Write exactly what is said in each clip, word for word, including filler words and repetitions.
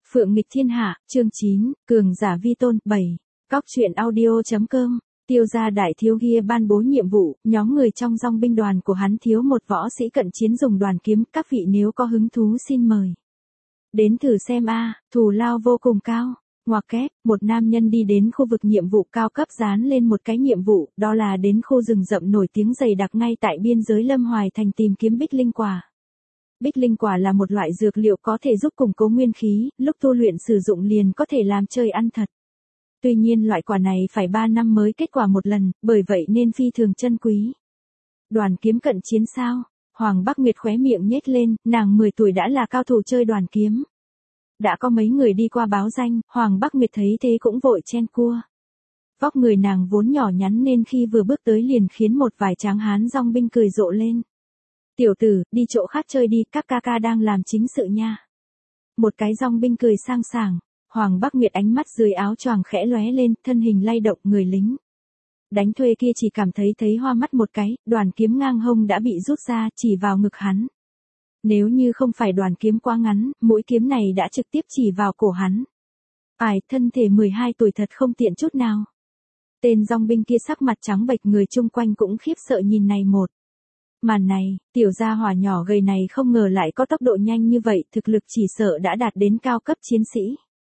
Phượng nghịch thiên hạ, chương chín, cường giả vi tôn, bảy. Cóc truyện audio.com. Tiêu gia đại thiếu kia ban bố nhiệm vụ, nhóm người trong dòng binh đoàn của hắn thiếu một võ sĩ cận chiến dùng đoàn kiếm, các vị nếu có hứng thú xin mời. Đến thử xem a, thù lao vô cùng cao. Ngoặc kép, một nam nhân đi đến khu vực nhiệm vụ cao cấp dán lên một cái nhiệm vụ, đó là đến khu rừng rậm nổi tiếng dày đặc ngay tại biên giới Lâm Hoài Thành tìm kiếm bích linh quả. Bích linh quả là một loại dược liệu có thể giúp củng cố nguyên khí, lúc tu luyện sử dụng liền có thể làm chơi ăn thật. Tuy nhiên loại quả này phải ba năm mới kết quả một lần, bởi vậy nên phi thường chân quý. Đoàn kiếm cận chiến sao? Hoàng Bắc Nguyệt khóe miệng nhếch lên, nàng mười tuổi đã là cao thủ chơi đoàn kiếm. Đã có mấy người đi qua báo danh, Hoàng Bắc Nguyệt thấy thế cũng vội chen cua. Vóc người nàng vốn nhỏ nhắn nên khi vừa bước tới liền khiến một vài tráng hán dòng binh cười rộ lên. Tiểu tử, đi chỗ khác chơi đi, các ca ca đang làm chính sự nha. Một cái dòng binh cười sang sảng, Hoàng Bắc Nguyệt ánh mắt dưới áo choàng khẽ lóe lên, thân hình lay động người lính. Đánh thuê kia chỉ cảm thấy thấy hoa mắt một cái, đoàn kiếm ngang hông đã bị rút ra chỉ vào ngực hắn. Nếu như không phải đoàn kiếm quá ngắn, mũi kiếm này đã trực tiếp chỉ vào cổ hắn. Ai, thân thể mười hai tuổi thật không tiện chút nào. Tên dòng binh kia sắc mặt trắng bệch, người chung quanh cũng khiếp sợ nhìn này một. Màn này, tiểu gia hỏa nhỏ gầy này không ngờ lại có tốc độ nhanh như vậy, thực lực chỉ sợ đã đạt đến cao cấp chiến sĩ.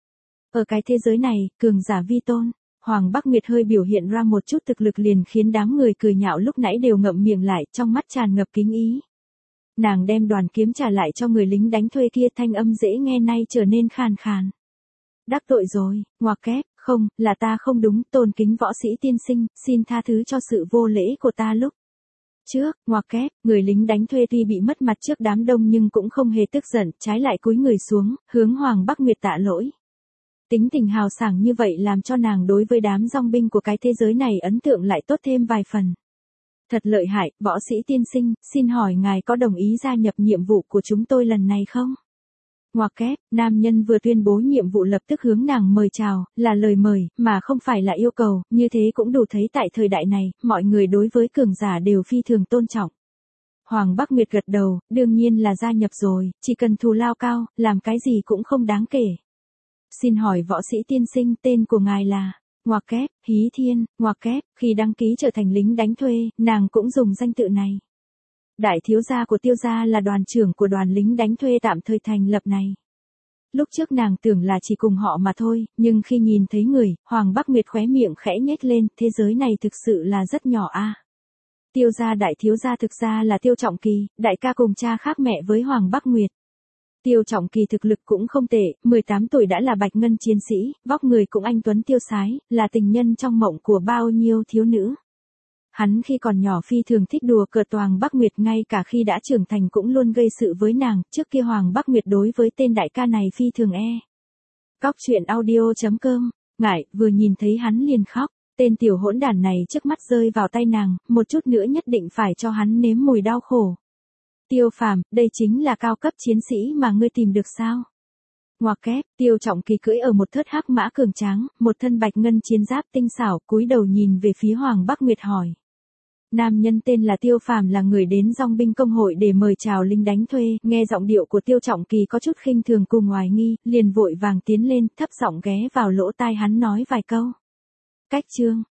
Ở cái thế giới này, cường giả vi tôn, Hoàng Bắc Nguyệt hơi biểu hiện ra một chút thực lực liền khiến đám người cười nhạo lúc nãy đều ngậm miệng lại, trong mắt tràn ngập kính ý. Nàng đem đoàn kiếm trả lại cho người lính đánh thuê kia, thanh âm dễ nghe nay trở nên khàn khàn. Đắc tội rồi, ngoặc kép, không, là ta không đúng, tôn kính võ sĩ tiên sinh, xin tha thứ cho sự vô lễ của ta lúc trước, ngoặc kép, người lính đánh thuê tuy bị mất mặt trước đám đông nhưng cũng không hề tức giận, trái lại cúi người xuống, hướng Hoàng Bắc Nguyệt tạ lỗi. Tính tình hào sảng như vậy làm cho nàng đối với đám dòng binh của cái thế giới này ấn tượng lại tốt thêm vài phần. Thật lợi hại, võ sĩ tiên sinh, xin hỏi ngài có đồng ý gia nhập nhiệm vụ của chúng tôi lần này không? Ngoặc kép, nam nhân vừa tuyên bố nhiệm vụ lập tức hướng nàng mời chào, là lời mời, mà không phải là yêu cầu, như thế cũng đủ thấy tại thời đại này, mọi người đối với cường giả đều phi thường tôn trọng. Hoàng Bắc Nguyệt gật đầu, đương nhiên là gia nhập rồi, chỉ cần thù lao cao, làm cái gì cũng không đáng kể. Xin hỏi võ sĩ tiên sinh, tên của ngài là? Ngoặc kép, Hí Thiên, ngoặc kép, khi đăng ký trở thành lính đánh thuê, nàng cũng dùng danh tự này. Đại thiếu gia của Tiêu gia là đoàn trưởng của đoàn lính đánh thuê tạm thời thành lập này. Lúc trước nàng tưởng là chỉ cùng họ mà thôi, nhưng khi nhìn thấy người, Hoàng Bắc Nguyệt khóe miệng khẽ nhếch lên, thế giới này thực sự là rất nhỏ a. Tiêu gia đại thiếu gia thực ra là Tiêu Trọng Kỳ, đại ca cùng cha khác mẹ với Hoàng Bắc Nguyệt. Tiêu Trọng Kỳ thực lực cũng không tệ, mười tám tuổi đã là bạch ngân chiến sĩ, vóc người cũng anh tuấn tiêu sái, là tình nhân trong mộng của bao nhiêu thiếu nữ. Hắn khi còn nhỏ phi thường thích đùa cợt Hoàng Bắc Nguyệt, ngay cả khi đã trưởng thành cũng luôn gây sự với nàng, trước kia Hoàng Bắc Nguyệt đối với tên đại ca này phi thường e. Cóc truyện audio.com, ngại, vừa nhìn thấy hắn liền khóc, tên tiểu hỗn đản này trước mắt rơi vào tay nàng, một chút nữa nhất định phải cho hắn nếm mùi đau khổ. Tiêu Phàm, đây chính là cao cấp chiến sĩ mà ngươi tìm được sao? Ngoặc kép, Tiêu Trọng Kỳ cưỡi ở một thớt hắc mã cường tráng, một thân bạch ngân chiến giáp tinh xảo, cúi đầu nhìn về phía Hoàng Bắc Nguyệt hỏi. Nam nhân tên là Tiêu Phàm là người đến dòng binh công hội để mời chào lính đánh thuê, nghe giọng điệu của Tiêu Trọng Kỳ có chút khinh thường cùng hoài nghi, liền vội vàng tiến lên, thấp giọng ghé vào lỗ tai hắn nói vài câu. Cách chương,